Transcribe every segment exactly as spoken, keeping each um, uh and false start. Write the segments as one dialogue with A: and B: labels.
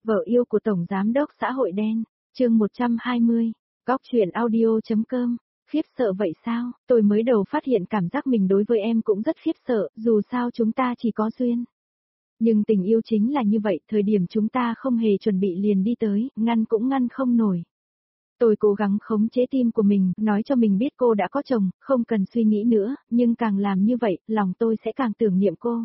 A: Vợ yêu của Tổng Giám đốc xã hội đen, chương một trăm hai mươi, góc chuyện audio.com, khiếp sợ vậy sao, tôi mới đầu phát hiện cảm giác mình đối với em cũng rất khiếp sợ, dù sao chúng ta chỉ có duyên. Nhưng tình yêu chính là như vậy, thời điểm chúng ta không hề chuẩn bị liền đi tới, ngăn cũng ngăn không nổi. Tôi cố gắng khống chế tim của mình, nói cho mình biết cô đã có chồng, không cần suy nghĩ nữa, nhưng càng làm như vậy, lòng tôi sẽ càng tưởng niệm cô.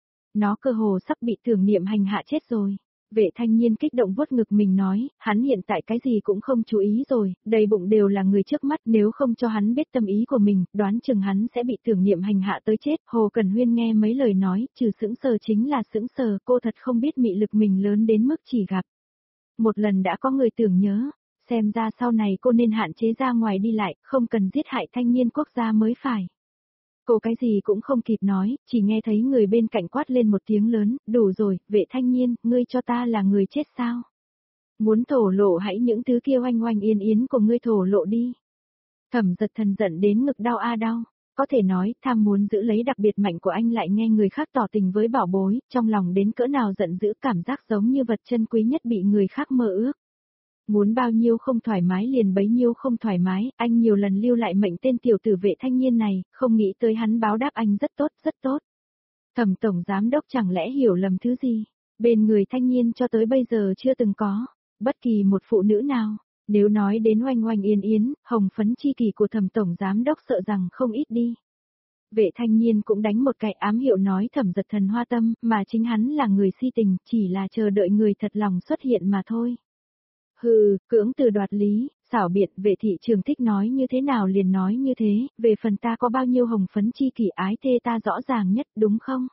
A: Nó cơ hồ sắp bị tưởng niệm hành hạ chết rồi. Vệ thanh niên kích động vuốt ngực mình nói, hắn hiện tại cái gì cũng không chú ý rồi, đầy bụng đều là người trước mắt, nếu không cho hắn biết tâm ý của mình, đoán chừng hắn sẽ bị tưởng niệm hành hạ tới chết. Hồ Cần Huyên nghe mấy lời nói, trừ sững sờ chính là sững sờ, cô thật không biết mị lực mình lớn đến mức chỉ gặp một lần đã có người tưởng nhớ, xem ra sau này cô nên hạn chế ra ngoài đi lại, không cần giết hại thanh niên quốc gia mới phải. Cô cái gì cũng không kịp nói, chỉ nghe thấy người bên cạnh quát lên một tiếng lớn, đủ rồi, Vệ thanh niên, ngươi cho ta là người chết sao? Muốn thổ lộ hãy những thứ kia oanh oanh yên yến của ngươi thổ lộ đi. Thẩm Giật Thần giận đến ngực đau a đau, có thể nói, tham muốn giữ lấy đặc biệt mạnh của anh lại nghe người khác tỏ tình với bảo bối, trong lòng đến cỡ nào giận dữ, cảm giác giống như vật chân quý nhất bị người khác mơ ước. Muốn bao nhiêu không thoải mái liền bấy nhiêu không thoải mái, anh nhiều lần lưu lại mệnh tên tiểu tử Vệ thanh niên này, không nghĩ tới hắn báo đáp anh rất tốt, rất tốt. Thẩm Tổng Giám đốc chẳng lẽ hiểu lầm thứ gì, bên người thanh niên cho tới bây giờ chưa từng có, bất kỳ một phụ nữ nào, nếu nói đến oanh oanh yên yến, hồng phấn chi kỳ của Thẩm Tổng Giám đốc sợ rằng không ít đi. Vệ thanh niên cũng đánh một cái ám hiệu nói Thẩm Giật Thần hoa tâm, mà chính hắn là người si tình, chỉ là chờ đợi người thật lòng xuất hiện mà thôi. Hừ, cưỡng từ đoạt lý, xảo biện, Vệ thị trường thích nói như thế nào liền nói như thế, về phần ta có bao nhiêu hồng phấn chi kỷ ái thê ta rõ ràng nhất đúng không?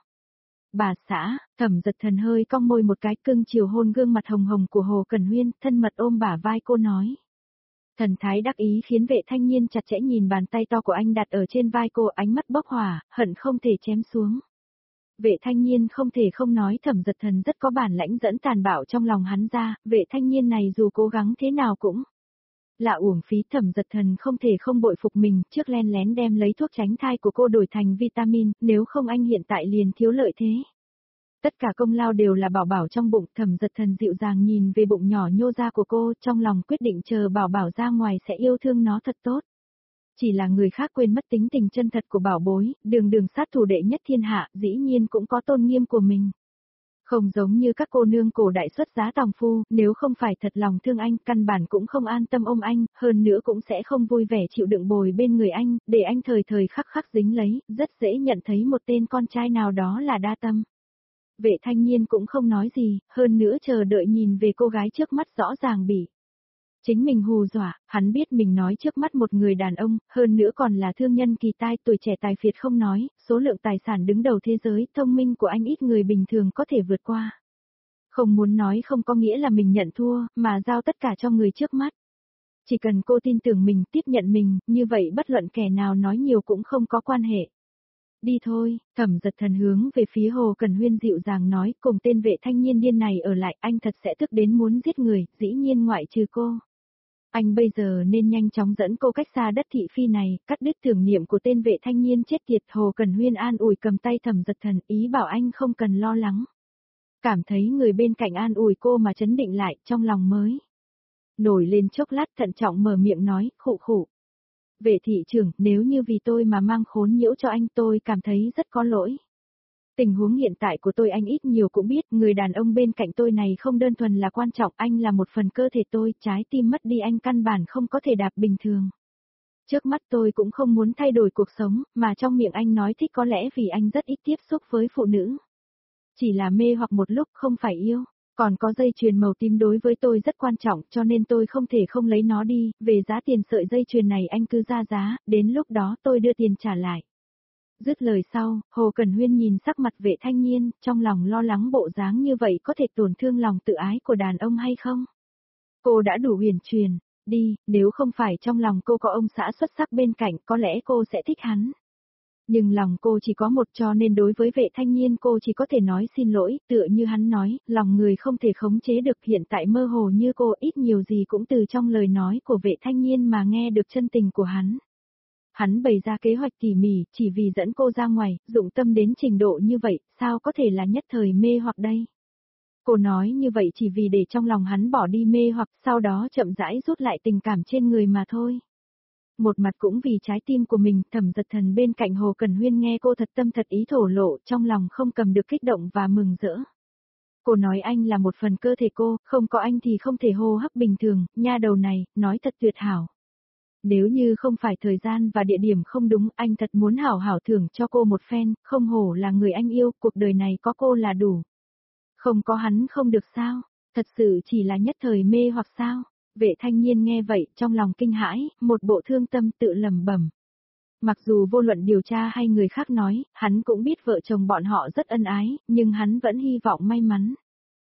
A: Bà xã, Thẩm Giật Thần hơi cong môi một cái cưng chiều hôn gương mặt hồng hồng của Hồ Cần Huyên, thân mật ôm bả vai cô nói. Thần thái đắc ý khiến Vệ thanh niên chặt chẽ nhìn bàn tay to của anh đặt ở trên vai cô, ánh mắt bốc hỏa, hận không thể chém xuống. Vệ thanh niên không thể không nói Thẩm Giật Thần rất có bản lãnh dẫn tàn bạo trong lòng hắn ra, vệ thanh niên này dù cố gắng thế nào cũng là uổng phí. Thẩm Giật Thần không thể không bội phục mình, trước len lén đem lấy thuốc tránh thai của cô đổi thành vitamin, nếu không anh hiện tại liền thiếu lợi thế. Tất cả công lao đều là bảo bảo trong bụng. Thẩm Giật Thần dịu dàng nhìn về bụng nhỏ nhô ra của cô, trong lòng quyết định chờ bảo bảo ra ngoài sẽ yêu thương nó thật tốt. Chỉ là người khác quên mất tính tình chân thật của bảo bối, đường đường sát thủ đệ nhất thiên hạ, dĩ nhiên cũng có tôn nghiêm của mình. Không giống như các cô nương cổ đại xuất giá tòng phu, nếu không phải thật lòng thương anh, căn bản cũng không an tâm ôm anh, hơn nữa cũng sẽ không vui vẻ chịu đựng bồi bên người anh, để anh thời thời khắc khắc dính lấy, rất dễ nhận thấy một tên con trai nào đó là đa tâm. Vệ thanh niên cũng không nói gì, hơn nữa chờ đợi nhìn về cô gái trước mắt rõ ràng bị chính mình hù dọa, hắn biết mình nói trước mắt một người đàn ông, hơn nữa còn là thương nhân kỳ tài, tuổi trẻ tài phiệt không nói, số lượng tài sản đứng đầu thế giới, thông minh của anh ít người bình thường có thể vượt qua. Không muốn nói không có nghĩa là mình nhận thua, mà giao tất cả cho người trước mắt. Chỉ cần cô tin tưởng mình, tiếp nhận mình, như vậy bất luận kẻ nào nói nhiều cũng không có quan hệ. Đi thôi, Thẩm Giật Thần hướng về phía Hồ Cần Huyên dịu dàng nói, cùng tên vệ thanh niên điên này ở lại, anh thật sẽ tức đến muốn giết người, dĩ nhiên ngoại trừ cô. Anh bây giờ nên nhanh chóng dẫn cô cách xa đất thị phi này, cắt đứt tưởng niệm của tên vệ thanh niên chết tiệt. Hồ Cần Huyên an ủi cầm tay Thẩm Giật Thần, ý bảo anh không cần lo lắng. Cảm thấy người bên cạnh an ủi cô mà chấn định lại, trong lòng mới nổi lên chốc lát, thận trọng mở miệng nói, khụ khụ. Vệ thị trưởng, nếu như vì tôi mà mang khốn nhiễu cho anh, tôi cảm thấy rất có lỗi. Tình huống hiện tại của tôi anh ít nhiều cũng biết, người đàn ông bên cạnh tôi này không đơn thuần là quan trọng, anh là một phần cơ thể tôi, trái tim mất đi anh căn bản không có thể đạp bình thường. Trước mắt tôi cũng không muốn thay đổi cuộc sống, mà trong miệng anh nói thích có lẽ vì anh rất ít tiếp xúc với phụ nữ. Chỉ là mê hoặc một lúc, không phải yêu. Còn có dây chuyền màu tím đối với tôi rất quan trọng, cho nên tôi không thể không lấy nó đi, về giá tiền sợi dây chuyền này anh cứ ra giá, đến lúc đó tôi đưa tiền trả lại. Dứt lời sau, Hồ Cần Huyên nhìn sắc mặt vệ thanh niên, trong lòng lo lắng bộ dáng như vậy có thể tổn thương lòng tự ái của đàn ông hay không? Cô đã đủ huyền truyền, đi, nếu không phải trong lòng cô có ông xã xuất sắc bên cạnh, có lẽ cô sẽ thích hắn. Nhưng lòng cô chỉ có một, cho nên đối với vệ thanh niên cô chỉ có thể nói xin lỗi, tựa như hắn nói, lòng người không thể khống chế được, hiện tại mơ hồ như cô, ít nhiều gì cũng từ trong lời nói của vệ thanh niên mà nghe được chân tình của hắn. Hắn bày ra kế hoạch tỉ mỉ, chỉ vì dẫn cô ra ngoài, dụng tâm đến trình độ như vậy, sao có thể là nhất thời mê hoặc đây? Cô nói như vậy chỉ vì để trong lòng hắn bỏ đi mê hoặc sau đó chậm rãi rút lại tình cảm trên người mà thôi. Một mặt cũng vì trái tim của mình, Thẩm Dật Thần bên cạnh Hồ Cẩn Huyên nghe cô thật tâm thật ý thổ lộ, trong lòng không cầm được kích động và mừng rỡ. Cô nói anh là một phần cơ thể cô, không có anh thì không thể hô hấp bình thường, nha đầu này, nói thật tuyệt hảo. Nếu như không phải thời gian và địa điểm không đúng, anh thật muốn hảo hảo thưởng cho cô một phen, không hổ là người anh yêu, cuộc đời này có cô là đủ. Không có hắn không được sao, thật sự chỉ là nhất thời mê hoặc sao. Vệ Thanh Nhiên nghe vậy, trong lòng kinh hãi, một bộ thương tâm tự lẩm bẩm. Mặc dù vô luận điều tra hay người khác nói, hắn cũng biết vợ chồng bọn họ rất ân ái, nhưng hắn vẫn hy vọng may mắn.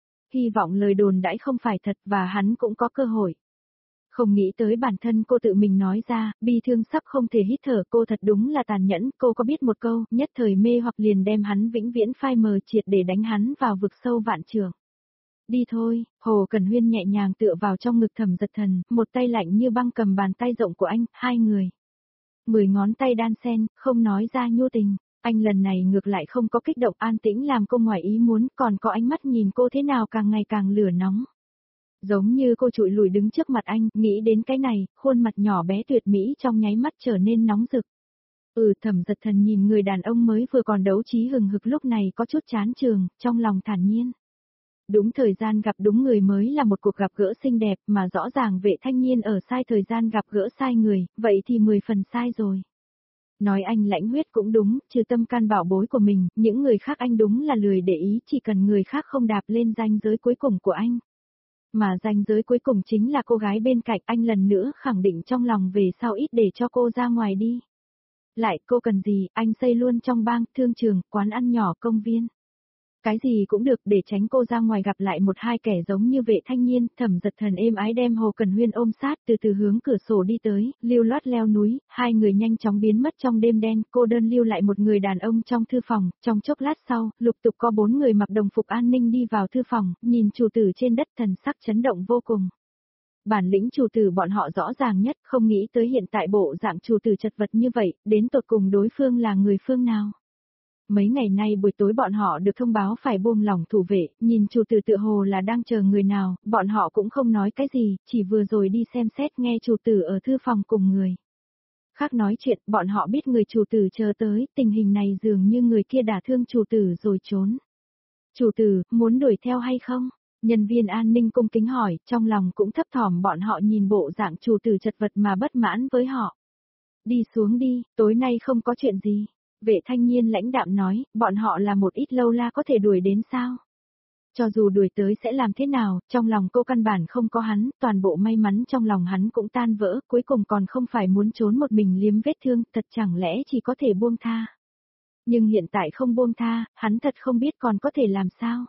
A: Hy vọng lời đồn đãi không phải thật và hắn cũng có cơ hội. Không nghĩ tới bản thân cô tự mình nói ra, bi thương sắp không thể hít thở, cô thật đúng là tàn nhẫn, cô có biết một câu, nhất thời mê hoặc liền đem hắn vĩnh viễn phai mờ triệt để đánh hắn vào vực sâu vạn trường. Đi thôi, Hồ Cẩn Huyên nhẹ nhàng tựa vào trong ngực Thẩm Dật Thần, một tay lạnh như băng cầm bàn tay rộng của anh, hai người. Mười ngón tay đan xen, không nói ra nhu tình, anh lần này ngược lại không có kích động an tĩnh làm cô ngoài ý muốn, còn có ánh mắt nhìn cô thế nào càng ngày càng lửa nóng. Giống như cô trụi lùi đứng trước mặt anh, nghĩ đến cái này, khuôn mặt nhỏ bé tuyệt mỹ trong nháy mắt trở nên nóng rực. Ừ, Thẩm Dật Thần nhìn người đàn ông mới vừa còn đấu trí hừng hực lúc này có chút chán trường, trong lòng thản nhiên. Đúng thời gian gặp đúng người mới là một cuộc gặp gỡ xinh đẹp mà rõ ràng Vệ Thanh Nhiên ở sai thời gian gặp gỡ sai người, vậy thì mười phần sai rồi. Nói anh lãnh huyết cũng đúng, trừ tâm can bảo bối của mình, những người khác anh đúng là lười để ý, chỉ cần người khác không đạp lên ranh giới cuối cùng của anh. Mà ranh giới cuối cùng chính là cô gái bên cạnh anh lần nữa khẳng định trong lòng về sau ít để cho cô ra ngoài đi. Lại cô cần gì, anh xây luôn trong bang, thương trường, quán ăn nhỏ, công viên. Cái gì cũng được để tránh cô ra ngoài gặp lại một hai kẻ giống như Vệ Thanh Nhiên, Thẩm Dật Thần êm ái đem Hồ Cẩn Huyên ôm sát từ từ hướng cửa sổ đi tới, lưu loát leo núi, hai người nhanh chóng biến mất trong đêm đen, cô đơn lưu lại một người đàn ông trong thư phòng, trong chốc lát sau, lục tục có bốn người mặc đồng phục an ninh đi vào thư phòng, nhìn chủ tử trên đất thần sắc chấn động vô cùng. Bản lĩnh chủ tử bọn họ rõ ràng nhất, không nghĩ tới hiện tại bộ dạng chủ tử chật vật như vậy, đến tột cùng đối phương là người phương nào. Mấy ngày nay buổi tối bọn họ được thông báo phải buông lỏng thủ vệ, nhìn chủ tử tựa hồ là đang chờ người nào, bọn họ cũng không nói cái gì, chỉ vừa rồi đi xem xét nghe chủ tử ở thư phòng cùng người. Khác nói chuyện, bọn họ biết người chủ tử chờ tới, tình hình này dường như người kia đả thương chủ tử rồi trốn. Chủ tử, muốn đuổi theo hay không? Nhân viên an ninh cung kính hỏi, trong lòng cũng thấp thỏm bọn họ nhìn bộ dạng chủ tử chật vật mà bất mãn với họ. Đi xuống đi, tối nay không có chuyện gì. Vệ Thanh Nhiên lãnh đạm nói, bọn họ là một ít lâu la có thể đuổi đến sao? Cho dù đuổi tới sẽ làm thế nào, trong lòng cô căn bản không có hắn, toàn bộ may mắn trong lòng hắn cũng tan vỡ, cuối cùng còn không phải muốn trốn một mình liếm vết thương, thật chẳng lẽ chỉ có thể buông tha. Nhưng hiện tại không buông tha, hắn thật không biết còn có thể làm sao.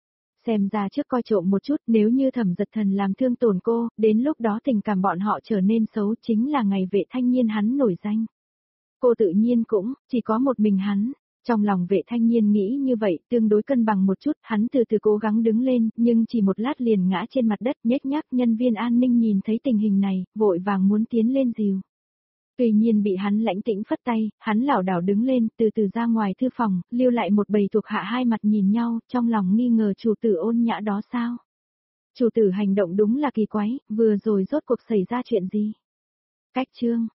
A: Xem ra trước coi trộm một chút, nếu như Thẩm Dật Thần làm thương tổn cô, đến lúc đó tình cảm bọn họ trở nên xấu chính là ngày Vệ Thanh Nhiên hắn nổi danh. Cô tự nhiên cũng, chỉ có một mình hắn. Trong lòng Vệ Thanh Nhiên nghĩ như vậy, tương đối cân bằng một chút, hắn từ từ cố gắng đứng lên, nhưng chỉ một lát liền ngã trên mặt đất, nhếch nhác. Nhân viên an ninh nhìn thấy tình hình này, vội vàng muốn tiến lên dìu. Tuy nhiên bị hắn lãnh tĩnh phất tay, hắn lảo đảo đứng lên, từ từ ra ngoài thư phòng, lưu lại một bầy thuộc hạ hai mặt nhìn nhau, trong lòng nghi ngờ chủ tử ôn nhã đó sao. Chủ tử hành động đúng là kỳ quái, vừa rồi rốt cuộc xảy ra chuyện gì. Cách chương